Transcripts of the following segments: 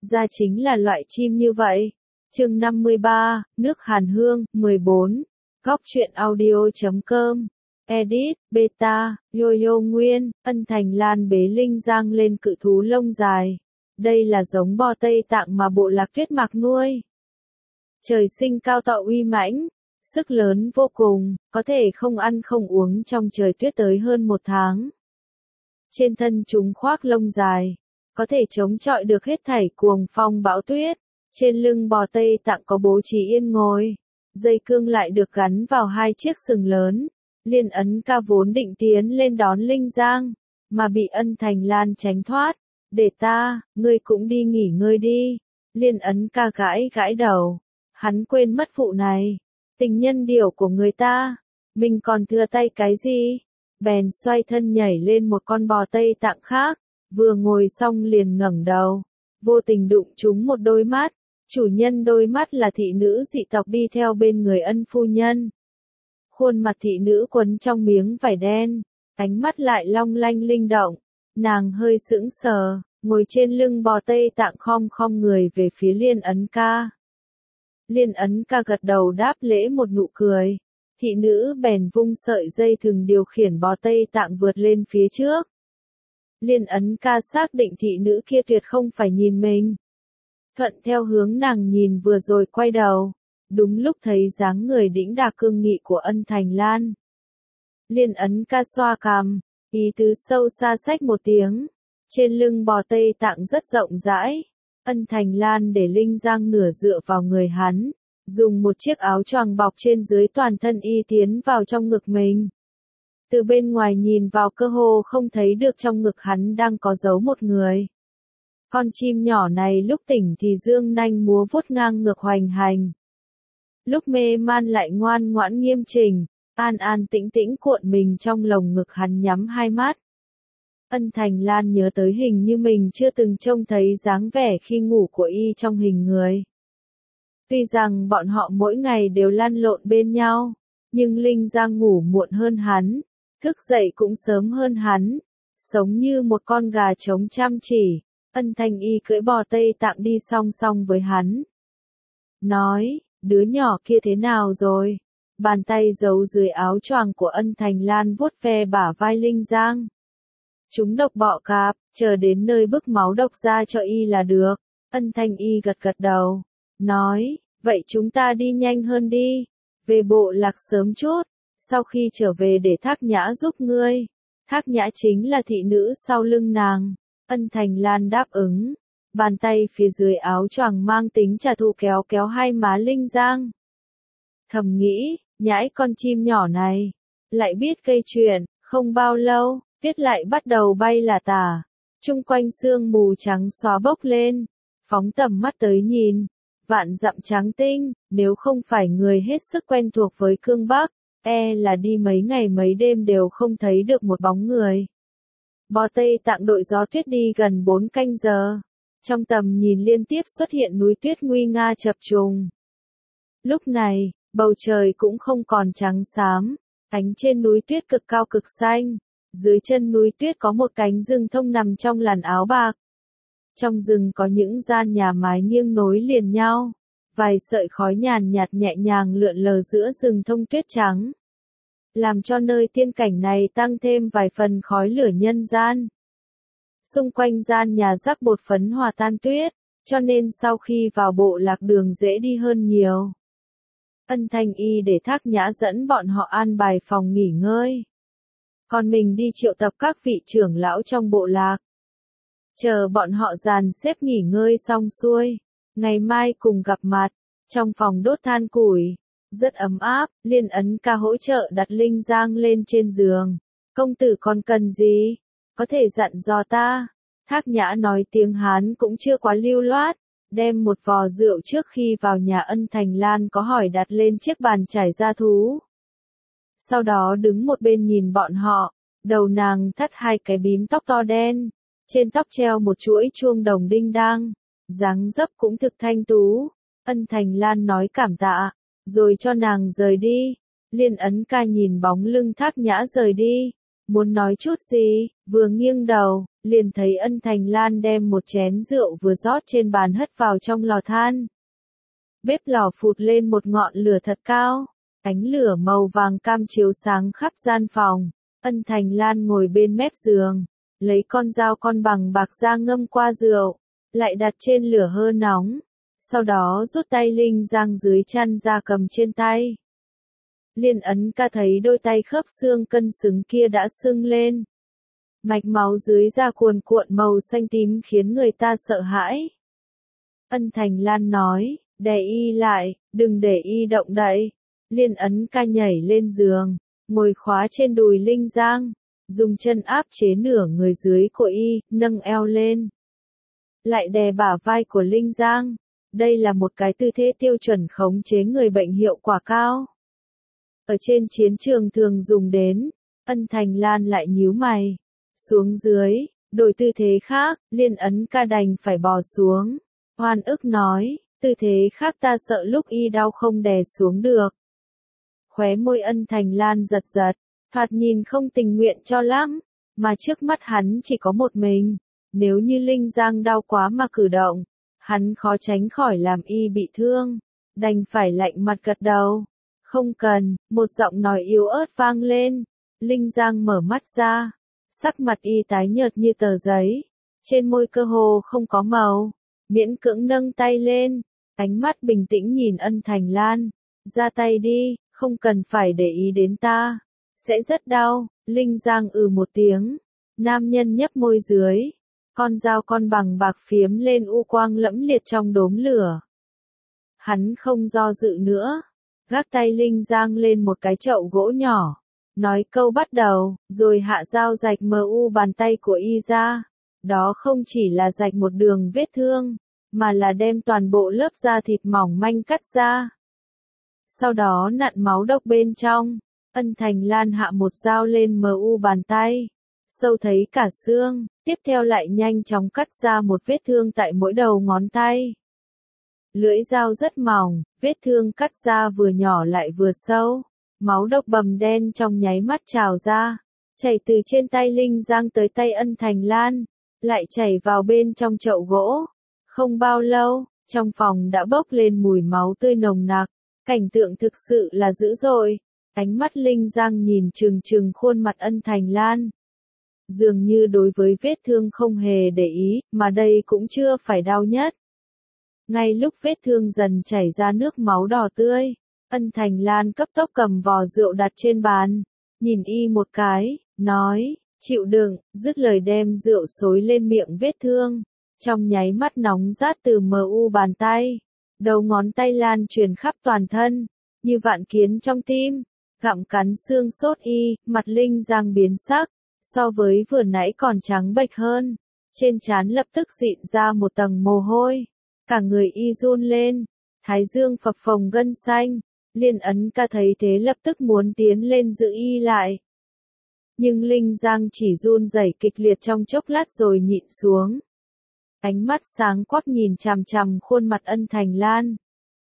ra chính là loại chim như vậy. Chương 53, nước Hàn Hương, 14. Góc truyện audio.com. Edit, Beta, Yo-Yo Nguyên, Ân Thành Lan bế Linh Giang lên cự thú lông dài. Đây là giống bò Tây Tạng mà bộ lạc Tuyết Mạc nuôi. Trời sinh cao to uy mãnh, sức lớn vô cùng, có thể không ăn không uống trong trời tuyết tới hơn 1 tháng. Trên thân chúng khoác lông dài, có thể chống chọi được hết thảy cuồng phong bão tuyết. Trên lưng bò Tây Tạng có bố trí yên ngồi, dây cương lại được gắn vào 2 chiếc sừng lớn. Liên Ấn Ca vốn định tiến lên đón Linh Giang, mà bị Ân Thành Lan tránh thoát. Để ta, ngươi cũng đi nghỉ ngơi đi. Liên Ấn Ca gãi gãi đầu, hắn quên mất vụ này. Tình nhân điểu của người ta, mình còn thừa tay cái gì? Bèn xoay thân nhảy lên một con bò Tây Tạng khác, vừa ngồi xong liền ngẩng đầu, vô tình đụng trúng một đôi mắt. Chủ nhân đôi mắt là thị nữ dị tộc đi theo bên người Ân phu nhân. Khuôn mặt thị nữ quấn trong miếng vải đen, ánh mắt lại long lanh linh động. Nàng hơi sững sờ, ngồi trên lưng bò Tây Tạng khom khom người về phía Liên Ấn Ca. Liên Ấn Ca gật đầu đáp lễ một nụ cười. Thị nữ bèn vung sợi dây thừng điều khiển bò Tây Tạng vượt lên phía trước. Liên Ấn Ca xác định thị nữ kia tuyệt không phải nhìn mình. Thuận theo hướng nàng nhìn vừa rồi quay đầu, đúng lúc thấy dáng người đĩnh đạc cương nghị của Ân Thành Lan. Liên Ấn Ca xoa cằm, ý tứ sâu xa xách một tiếng. Trên lưng bò Tây Tạng rất rộng rãi. Ân Thành Lan để Linh Giang nửa dựa vào người hắn, dùng một chiếc áo choàng bọc trên dưới toàn thân y tiến vào trong ngực mình. Từ bên ngoài nhìn vào cơ hồ không thấy được trong ngực hắn đang có giấu một người. Con chim nhỏ này lúc tỉnh thì dương nanh múa vuốt ngang ngược hoành hành. Lúc mê man lại ngoan ngoãn nghiêm chỉnh, an an tĩnh tĩnh cuộn mình trong lồng ngực hắn nhắm 2 mắt. Ân Thành Lan nhớ tới hình như mình chưa từng trông thấy dáng vẻ khi ngủ của y trong hình người. Tuy rằng bọn họ mỗi ngày đều lăn lộn bên nhau, nhưng Linh Giang ngủ muộn hơn hắn, thức dậy cũng sớm hơn hắn, sống như một con gà trống chăm chỉ. Ân Thành Y cưỡi bò Tây Tạng đi song song với hắn. Nói, đứa nhỏ kia thế nào rồi? Bàn tay giấu dưới áo choàng của Ân Thành Lan vuốt ve bả vai Linh Giang. Chúng độc bọ cạp, chờ đến nơi bức máu độc ra cho y là được. Ân Thành Y gật gật đầu, nói, vậy chúng ta đi nhanh hơn đi, về bộ lạc sớm chút, sau khi trở về để Thác Nhã giúp ngươi. Thác Nhã chính là thị nữ sau lưng nàng. Ân Thành Lan đáp ứng, bàn tay phía dưới áo choàng mang tính trả thù kéo kéo hai má Linh Giang. Thầm nghĩ, nhãi con chim nhỏ này, lại biết gây chuyện, không bao lâu, tuyết lại bắt đầu bay lả tả, chung quanh sương mù trắng xóa bốc lên, phóng tầm mắt tới nhìn, vạn dặm trắng tinh, nếu không phải người hết sức quen thuộc với cương Bắc, là đi mấy ngày mấy đêm đều không thấy được một bóng người. Bò Tây Tạng đội gió tuyết đi gần 4 canh giờ. Trong tầm nhìn liên tiếp xuất hiện núi tuyết nguy nga chập trùng. Lúc này, bầu trời cũng không còn trắng xám, cánh trên núi tuyết cực cao cực xanh. Dưới chân núi tuyết có một cánh rừng thông nằm trong làn áo bạc. Trong rừng có những gian nhà mái nghiêng nối liền nhau. Vài sợi khói nhàn nhạt nhẹ nhàng lượn lờ giữa rừng thông tuyết trắng, làm cho nơi tiên cảnh này tăng thêm vài phần khói lửa nhân gian. Xung quanh gian nhà rắc bột phấn hòa tan tuyết, cho nên sau khi vào bộ lạc đường dễ đi hơn nhiều. Ân Thành Y để Thác Nhã dẫn bọn họ an bài phòng nghỉ ngơi. Còn mình đi triệu tập các vị trưởng lão trong bộ lạc. Chờ bọn họ dàn xếp nghỉ ngơi xong xuôi, ngày mai cùng gặp mặt, trong phòng đốt than củi. Rất ấm áp, Liên Ấn Ca hỗ trợ đặt Linh Giang lên trên giường. Công tử còn cần gì? Có thể dặn dò ta. Thác Nhã nói tiếng Hán cũng chưa quá lưu loát, đem một vò rượu trước khi vào nhà Ân Thành Lan có hỏi đặt lên chiếc bàn trải da thú. Sau đó đứng một bên nhìn bọn họ, đầu nàng thắt 2 cái bím tóc to đen, trên tóc treo một chuỗi chuông đồng đinh đang, dáng dấp cũng thực thanh tú. Ân Thành Lan nói cảm tạ, rồi cho nàng rời đi. Liên Ấn Ca nhìn bóng lưng Thác Nhã rời đi, muốn nói chút gì, vừa nghiêng đầu, liền thấy Ân Thành Lan đem một chén rượu vừa rót trên bàn hất vào trong lò than. Bếp lò phụt lên một ngọn lửa thật cao, ánh lửa màu vàng cam chiếu sáng khắp gian phòng. Ân Thành Lan ngồi bên mép giường, lấy con dao con bằng bạc ra ngâm qua rượu, lại đặt trên lửa hơ nóng, sau đó rút tay linh giang dưới chăn ra cầm trên tay. Liên Ấn Ca thấy đôi tay khớp xương cân xứng kia đã sưng lên. Mạch máu dưới da cuồn cuộn màu xanh tím khiến người ta sợ hãi. Ân Thành Lan nói, đè y lại, đừng để y động đậy. Liên Ấn Ca nhảy lên giường, ngồi khóa trên đùi Linh Giang, dùng chân áp chế nửa người dưới của y, nâng eo lên. Lại đè bả vai của Linh Giang. Đây là một cái tư thế tiêu chuẩn khống chế người bệnh hiệu quả cao. Ở trên chiến trường thường dùng đến, Ân Thành Lan lại nhíu mày. Xuống dưới, đổi tư thế khác, Liên Ấn Ca đành phải bò xuống. Oan ức nói, tư thế khác ta sợ lúc y đau không đè xuống được. Khóe môi Ân Thành Lan giật giật, thoạt nhìn không tình nguyện cho lắm, mà trước mắt hắn chỉ có một mình. Nếu như Linh Giang đau quá mà cử động, hắn khó tránh khỏi làm y bị thương, đành phải lạnh mặt gật đầu. Không cần, một giọng nói yếu ớt vang lên. Linh Giang mở mắt ra, sắc mặt y tái nhợt như tờ giấy, trên môi cơ hồ không có màu, miễn cưỡng nâng tay lên, ánh mắt bình tĩnh nhìn Ân Thành Lan, ra tay đi, không cần phải để ý đến ta, sẽ rất đau. Linh Giang một tiếng, nam nhân nhấp môi dưới, con dao con bằng bạc phiếm lên u quang lẫm liệt trong đốm lửa. Hắn không do dự nữa, gác tay Linh Giang lên một cái chậu gỗ nhỏ, nói câu bắt đầu, rồi hạ dao rạch bàn tay của y ra. Đó không chỉ là rạch một đường vết thương, mà là đem toàn bộ lớp da thịt mỏng manh cắt ra. Sau đó nặn máu độc bên trong, Ân Thành Lan hạ một dao lên bàn tay, sâu thấy cả xương, tiếp theo lại nhanh chóng cắt ra một vết thương tại mỗi đầu ngón tay. Lưỡi dao rất mỏng, vết thương cắt ra vừa nhỏ lại vừa sâu, máu độc bầm đen trong nháy mắt trào ra, chảy từ trên tay Linh Giang tới tay Ân Thành Lan, lại chảy vào bên trong chậu gỗ. Không bao lâu, trong phòng đã bốc lên mùi máu tươi nồng nặc, cảnh tượng thực sự là dữ dội. Ánh mắt Linh Giang nhìn trừng trừng khuôn mặt Ân Thành Lan. Dường như đối với vết thương không hề để ý, mà đây cũng chưa phải đau nhất. Ngay lúc vết thương dần chảy ra nước máu đỏ tươi, Ân Thành Lan cấp tốc cầm vò rượu đặt trên bàn, nhìn y một cái, nói, chịu đựng, dứt lời đem rượu xối lên miệng vết thương. Trong nháy mắt nóng rát từ bàn tay, đầu ngón tay lan truyền khắp toàn thân, như vạn kiến trong tim, gặm cắn xương sốt y, mặt Linh Giang biến sắc, so với vừa nãy còn trắng bệch hơn, trên trán lập tức dịn ra một tầng mồ hôi, cả người y run lên, thái dương phập phồng gân xanh. Liên Ấn Ca thấy thế lập tức muốn tiến lên giữ y lại. Nhưng Linh Giang chỉ run rẩy kịch liệt trong chốc lát rồi nhịn xuống. Ánh mắt sáng quắc nhìn chằm chằm khuôn mặt Ân Thành Lan.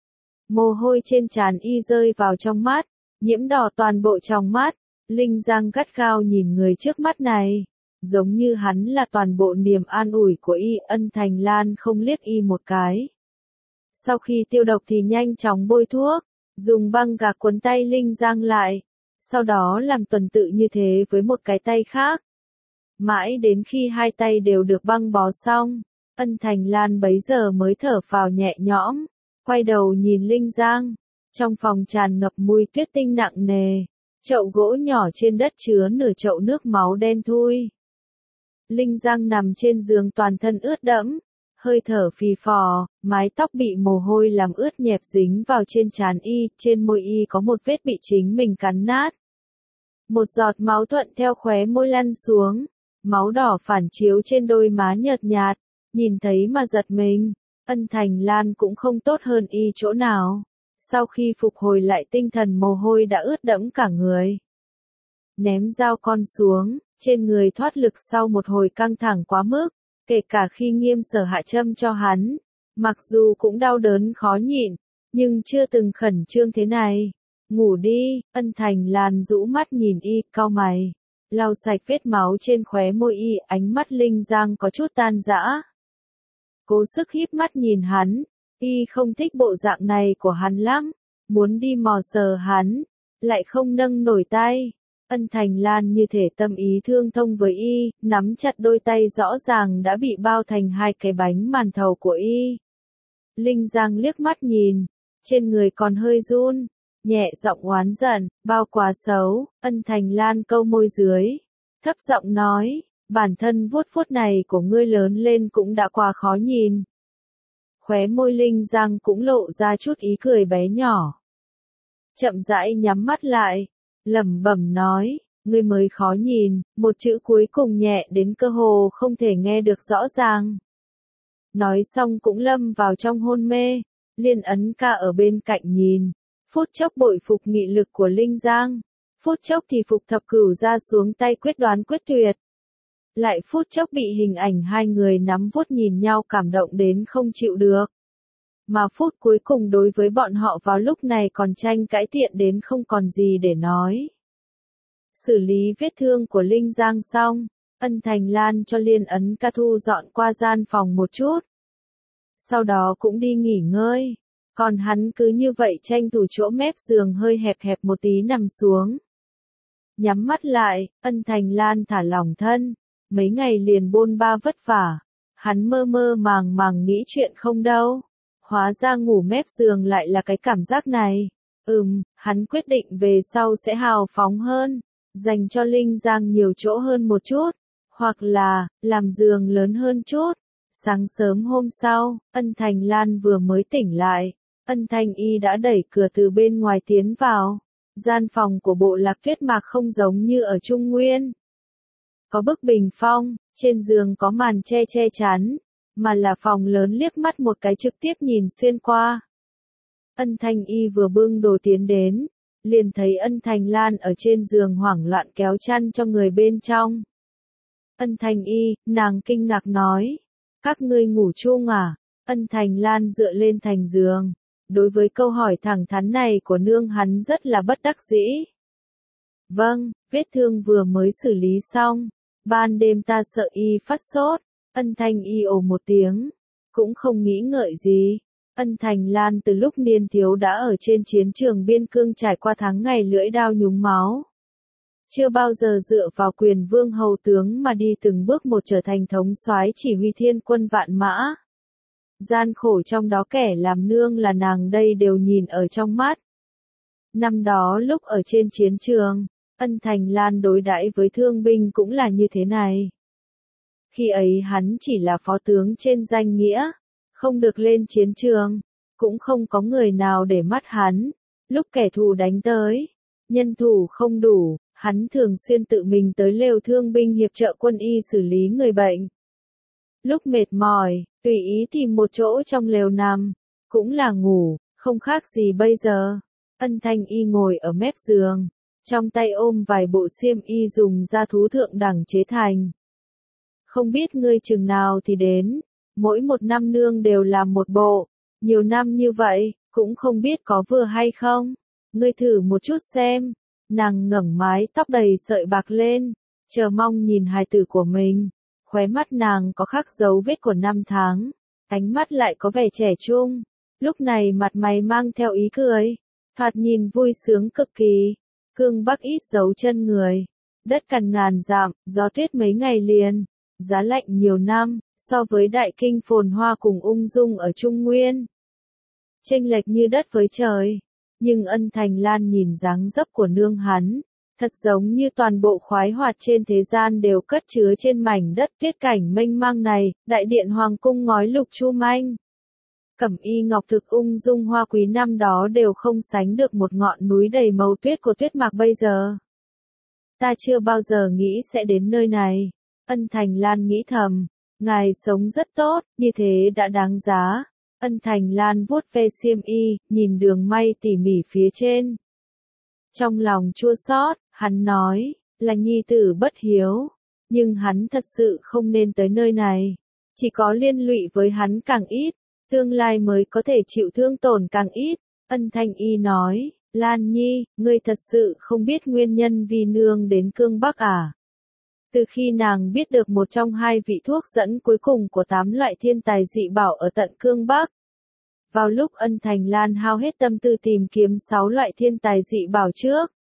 Mồ hôi trên trán y rơi vào trong mắt, nhiễm đỏ toàn bộ trong mắt. Linh Giang gắt gao nhìn người trước mắt này, giống như hắn là toàn bộ niềm an ủi của y. Ân Thành Lan không liếc y một cái. Sau khi tiêu độc thì nhanh chóng bôi thuốc, dùng băng gạc quấn tay Linh Giang lại, sau đó làm tuần tự như thế với một cái tay khác. Mãi đến khi hai tay đều được băng bó xong, Ân Thành Lan bấy giờ mới thở phào nhẹ nhõm, quay đầu nhìn Linh Giang. Trong phòng tràn ngập mùi tuyết tinh nặng nề, chậu gỗ nhỏ trên đất chứa nửa chậu nước máu đen thui. Linh Giang nằm trên giường toàn thân ướt đẫm, hơi thở phì phò, mái tóc bị mồ hôi làm ướt nhẹp dính vào trên trán y, trên môi y có một vết bị chính mình cắn nát. Một giọt máu thuận theo khóe môi lăn xuống, máu đỏ phản chiếu trên đôi má nhợt nhạt, nhìn thấy mà giật mình. Ân Thành Lan cũng không tốt hơn y chỗ nào. Sau khi phục hồi lại tinh thần mồ hôi đã ướt đẫm cả người. Ném dao con xuống, trên người thoát lực sau một hồi căng thẳng quá mức, kể cả khi Nghiêm Sở hạ châm cho hắn. Mặc dù cũng đau đớn khó nhịn, nhưng chưa từng khẩn trương thế này. Ngủ đi, Ân Thành Lan rũ mắt nhìn y, cau mày. lau sạch vết máu trên khóe môi y, ánh mắt Linh Giang có chút tan rã. Cố sức híp mắt nhìn hắn, y không thích bộ dạng này của hắn lắm, muốn đi mò sờ hắn, lại không nâng nổi tay. Ân Thành Lan như thể tâm ý thương thông với y, nắm chặt đôi tay rõ ràng đã bị bao thành hai cái bánh màn thầu của y. Linh Giang liếc mắt nhìn, trên người còn hơi run, nhẹ giọng oán giận, bao quá xấu. Ân Thành Lan câu môi dưới, thấp giọng nói, bản thân vuốt vuốt này của ngươi lớn lên cũng đã quá khó nhìn. Khóe môi Linh Giang cũng lộ ra chút ý cười bé nhỏ. Chậm rãi nhắm mắt lại, lẩm bẩm nói, ngươi mới khó nhìn, một chữ cuối cùng nhẹ đến cơ hồ không thể nghe được rõ ràng. Nói xong cũng lâm vào trong hôn mê, Liên Ấn Ca ở bên cạnh nhìn, phút chốc bội phục nghị lực của Linh Giang, phút chốc thì phục thập cửu ra xuống tay quyết đoán quyết tuyệt. Lại phút chốc bị hình ảnh hai người nắm vuốt nhìn nhau cảm động đến không chịu được. Mà phút cuối cùng đối với bọn họ vào lúc này còn tranh cãi tiện đến không còn gì để nói. Xử lý vết thương của Linh Giang xong, Ân Thành Lan cho Liên Ấn Ca thu dọn qua gian phòng một chút. Sau đó cũng đi nghỉ ngơi, còn hắn cứ như vậy tranh thủ chỗ mép giường hơi hẹp hẹp một tí nằm xuống. Nhắm mắt lại, Ân Thành Lan thả lỏng thân, mấy ngày liền bôn ba vất vả, hắn mơ mơ màng màng nghĩ chuyện không đâu. Hóa ra ngủ mép giường lại là cái cảm giác này. Hắn quyết định về sau sẽ hào phóng hơn, dành cho Linh Giang nhiều chỗ hơn một chút, hoặc là, làm giường lớn hơn chút. Sáng sớm hôm sau, Ân Thành Lan vừa mới tỉnh lại, Ân Thanh Y đã đẩy cửa từ bên ngoài tiến vào. Gian phòng của Bộ Lạc Tuyết Mạc không giống như ở Trung Nguyên. Có bức bình phong, trên giường có màn che chắn, mà là phòng lớn liếc mắt một cái trực tiếp nhìn xuyên qua. Ân Thanh Y vừa bưng đồ tiến đến, liền thấy Ân Thành Lan ở trên giường hoảng loạn kéo chăn cho người bên trong. Ân Thanh Y, nàng kinh ngạc nói, các ngươi ngủ chung à? Ân Thành Lan dựa lên thành giường, đối với câu hỏi thẳng thắn này của nương hắn rất là bất đắc dĩ. Vâng, vết thương vừa mới xử lý xong, ban đêm ta sợ y phát sốt. Ân Thanh Y ồ một tiếng, cũng không nghĩ ngợi gì. Ân Thành Lan từ lúc niên thiếu đã ở trên chiến trường biên cương trải qua tháng ngày lưỡi đao nhúng máu. Chưa bao giờ dựa vào quyền vương hầu tướng mà đi từng bước một trở thành thống soái chỉ huy thiên quân vạn mã. Gian khổ trong đó kẻ làm nương là nàng đây đều nhìn ở trong mắt. Năm đó lúc ở trên chiến trường, Ân Thành Lan đối đãi với thương binh cũng là như thế này. Khi ấy hắn chỉ là phó tướng trên danh nghĩa, không được lên chiến trường, cũng không có người nào để mắt hắn. Lúc kẻ thù đánh tới, nhân thủ không đủ, hắn thường xuyên tự mình tới lều thương binh hiệp trợ quân y xử lý người bệnh. Lúc mệt mỏi, tùy ý tìm một chỗ trong lều nằm, cũng là ngủ, không khác gì bây giờ. Ân Thanh Y ngồi ở mép giường, trong tay ôm vài bộ xiêm y dùng da thú thượng đẳng chế thành. Không biết ngươi chừng nào thì đến, mỗi một năm nương đều làm một bộ, nhiều năm như vậy, cũng không biết có vừa hay không. Ngươi thử một chút xem. Nàng ngẩng mái tóc đầy sợi bạc lên, chờ mong nhìn hài tử của mình. Khóe mắt nàng có khắc dấu vết của năm tháng, ánh mắt lại có vẻ trẻ trung. Lúc này mặt mày mang theo ý cười, thoạt nhìn vui sướng cực kỳ. Cương Bắc ít dấu chân người, đất cằn ngàn dặm, gió tuyết mấy ngày liền, giá lạnh nhiều năm, so với đại kinh phồn hoa cùng ung dung ở Trung Nguyên. Chênh lệch như đất với trời, nhưng Ân Thành Lan nhìn dáng dấp của nương hắn, thật giống như toàn bộ khoái hoạt trên thế gian đều cất chứa trên mảnh đất tuyết cảnh mênh mang này, đại điện hoàng cung ngói lục chu manh. Cẩm y ngọc thực ung dung hoa quý năm đó đều không sánh được một ngọn núi đầy màu tuyết của Tuyết Mạc bây giờ. Ta chưa bao giờ nghĩ sẽ đến nơi này. Ân Thành Lan nghĩ thầm, ngài sống rất tốt, như thế đã đáng giá. Ân Thành Lan vuốt ve xiêm y, nhìn đường may tỉ mỉ phía trên. Trong lòng chua xót, hắn nói, là nhi tử bất hiếu, nhưng hắn thật sự không nên tới nơi này. Chỉ có liên lụy với hắn càng ít, tương lai mới có thể chịu thương tổn càng ít. Ân Thanh Y nói, Lan Nhi, ngươi thật sự không biết nguyên nhân vì nương đến Cương Bắc à? Từ khi nàng biết được một trong hai vị thuốc dẫn cuối cùng của 8 loại thiên tài dị bảo ở tận Cương Bắc. Vào lúc Ân Thành Lan hao hết tâm tư tìm kiếm 6 loại thiên tài dị bảo trước,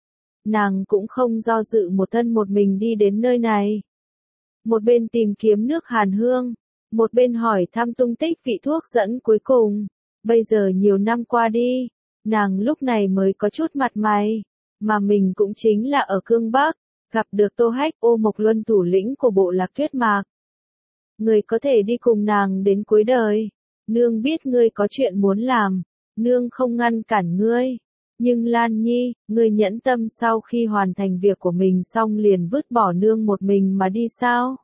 nàng cũng không do dự một thân một mình đi đến nơi này. Một bên tìm kiếm nước Hàn Hương, một bên hỏi thăm tung tích vị thuốc dẫn cuối cùng. Bây giờ nhiều năm qua đi, nàng lúc này mới có chút mặt mày, mà mình cũng chính là ở Cương Bắc, gặp được Tô Hách Ô Mộc Luân thủ lĩnh của bộ lạc Tuyết Mạc. Người có thể đi cùng nàng đến cuối đời. Nương biết ngươi có chuyện muốn làm, nương không ngăn cản ngươi. Nhưng Lan Nhi, ngươi nhẫn tâm sau khi hoàn thành việc của mình xong liền vứt bỏ nương một mình mà đi sao?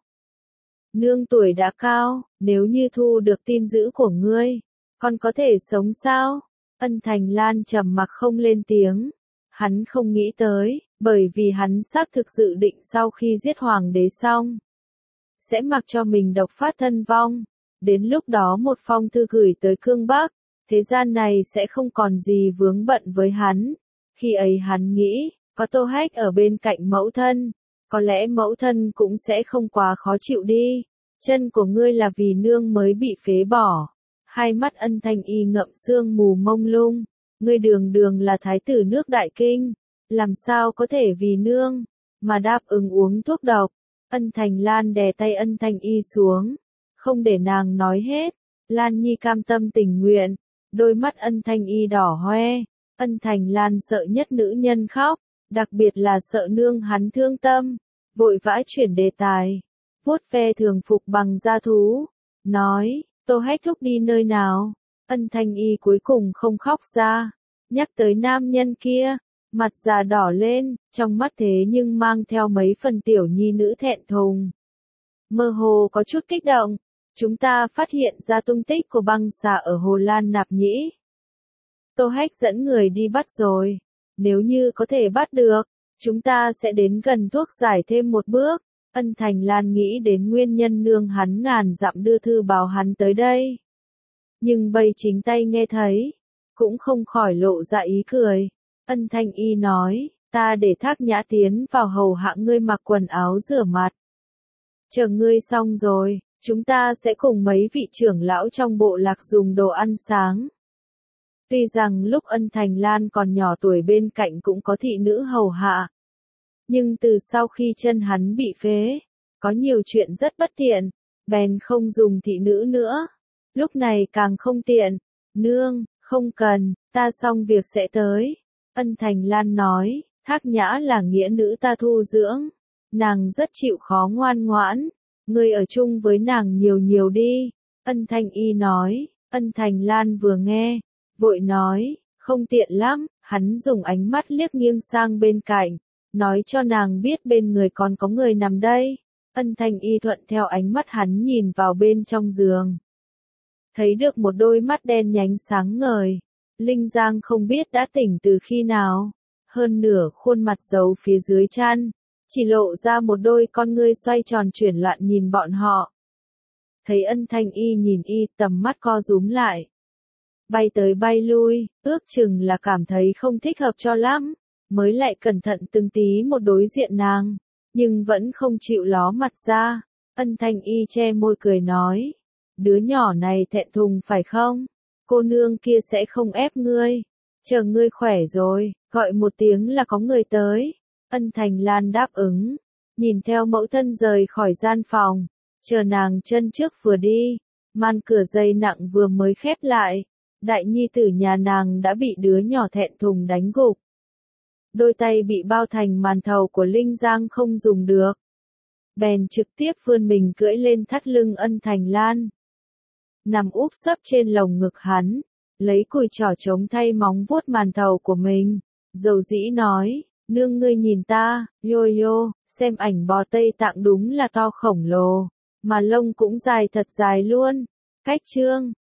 Nương tuổi đã cao, nếu như thu được tin dữ của ngươi, còn có thể sống sao? Ân Thành Lan trầm mặc không lên tiếng. Hắn không nghĩ tới, bởi vì hắn xác thực dự định sau khi giết hoàng đế xong, sẽ mặc cho mình độc phát thân vong. Đến lúc đó một phong thư gửi tới Cương Bắc, thế gian này sẽ không còn gì vướng bận với hắn. Khi ấy hắn nghĩ, có Tô Hách ở bên cạnh mẫu thân, có lẽ mẫu thân cũng sẽ không quá khó chịu đi. Chân của ngươi là vì nương mới bị phế bỏ. Hai mắt Ân Thanh Y ngậm sương mù mông lung. Ngươi đường đường là thái tử nước Đại Kinh, làm sao có thể vì nương mà đáp ứng uống thuốc độc. Ân Thành Lan đè tay Ân Thanh Y xuống, không để nàng nói hết. Lan Nhi cam tâm tình nguyện. Đôi mắt Ân Thanh Y đỏ hoe. Ân Thành Lan sợ nhất nữ nhân khóc, đặc biệt là sợ nương hắn thương tâm, vội vã chuyển đề tài, vuốt ve thường phục bằng da thú, nói, Tô Hách thúc đi nơi nào? Ân Thanh Y cuối cùng không khóc ra, nhắc tới nam nhân kia, mặt già đỏ lên, trong mắt thế nhưng mang theo mấy phần tiểu nhi nữ thẹn thùng. Mơ hồ có chút kích động, chúng ta phát hiện ra tung tích của băng xà ở Hồ Lan Nạp Nhĩ. Tô Hách dẫn người đi bắt rồi, nếu như có thể bắt được, chúng ta sẽ đến gần thuốc giải thêm một bước. Ân Thành Lan nghĩ đến nguyên nhân nương hắn ngàn dặm đưa thư báo hắn tới đây. Nhưng bây chính tay nghe thấy, cũng không khỏi lộ ra ý cười. Ân Thanh Y nói, ta để Thác Nhã tiến vào hầu hạ ngươi mặc quần áo rửa mặt. Chờ ngươi xong rồi, chúng ta sẽ cùng mấy vị trưởng lão trong bộ lạc dùng đồ ăn sáng. Tuy rằng lúc Ân Thành Lan còn nhỏ tuổi bên cạnh cũng có thị nữ hầu hạ. Nhưng từ sau khi chân hắn bị phế, có nhiều chuyện rất bất tiện, bèn không dùng thị nữ nữa. Lúc này càng không tiện. Nương, không cần, ta xong việc sẽ tới. Ân Thành Lan nói, Thác Nhã là nghĩa nữ ta thu dưỡng. Nàng rất chịu khó ngoan ngoãn. Ngươi ở chung với nàng nhiều nhiều đi. Ân Thanh Y nói. Ân Thành Lan vừa nghe, vội nói, không tiện lắm. Hắn dùng ánh mắt liếc nghiêng sang bên cạnh, nói cho nàng biết bên người còn có người nằm đây. Ân Thanh Y thuận theo ánh mắt hắn nhìn vào bên trong giường. Thấy được một đôi mắt đen nhánh sáng ngời. Linh Giang không biết đã tỉnh từ khi nào. Hơn nửa khuôn mặt giấu phía dưới chăn, chỉ lộ ra một đôi con ngươi xoay tròn chuyển loạn nhìn bọn họ. Thấy Ân Thanh Y nhìn y, tầm mắt co rúm lại. Bay tới bay lui, ước chừng là cảm thấy không thích hợp cho lắm, mới lại cẩn thận từng tí một đối diện nàng, nhưng vẫn không chịu ló mặt ra. Ân Thanh Y che môi cười nói, đứa nhỏ này thẹn thùng phải không? Cô nương kia sẽ không ép ngươi, chờ ngươi khỏe rồi, gọi một tiếng là có người tới. Ân Thành Lan đáp ứng, nhìn theo mẫu thân rời khỏi gian phòng, chờ nàng chân trước vừa đi, màn cửa dày nặng vừa mới khép lại, đại nhi tử nhà nàng đã bị đứa nhỏ thẹn thùng đánh gục. Đôi tay bị bao thành màn thầu của Linh Giang không dùng được. Bèn trực tiếp vươn mình cưỡi lên thắt lưng Ân Thành Lan. Nằm úp sấp trên lồng ngực hắn, lấy cùi trỏ chống thay móng vuốt màn thầu của mình, dầu dĩ nói, nương ngươi nhìn ta, yo yo, xem ảnh bò Tây Tạng đúng là to khổng lồ, mà lông cũng dài thật dài luôn. Cách chương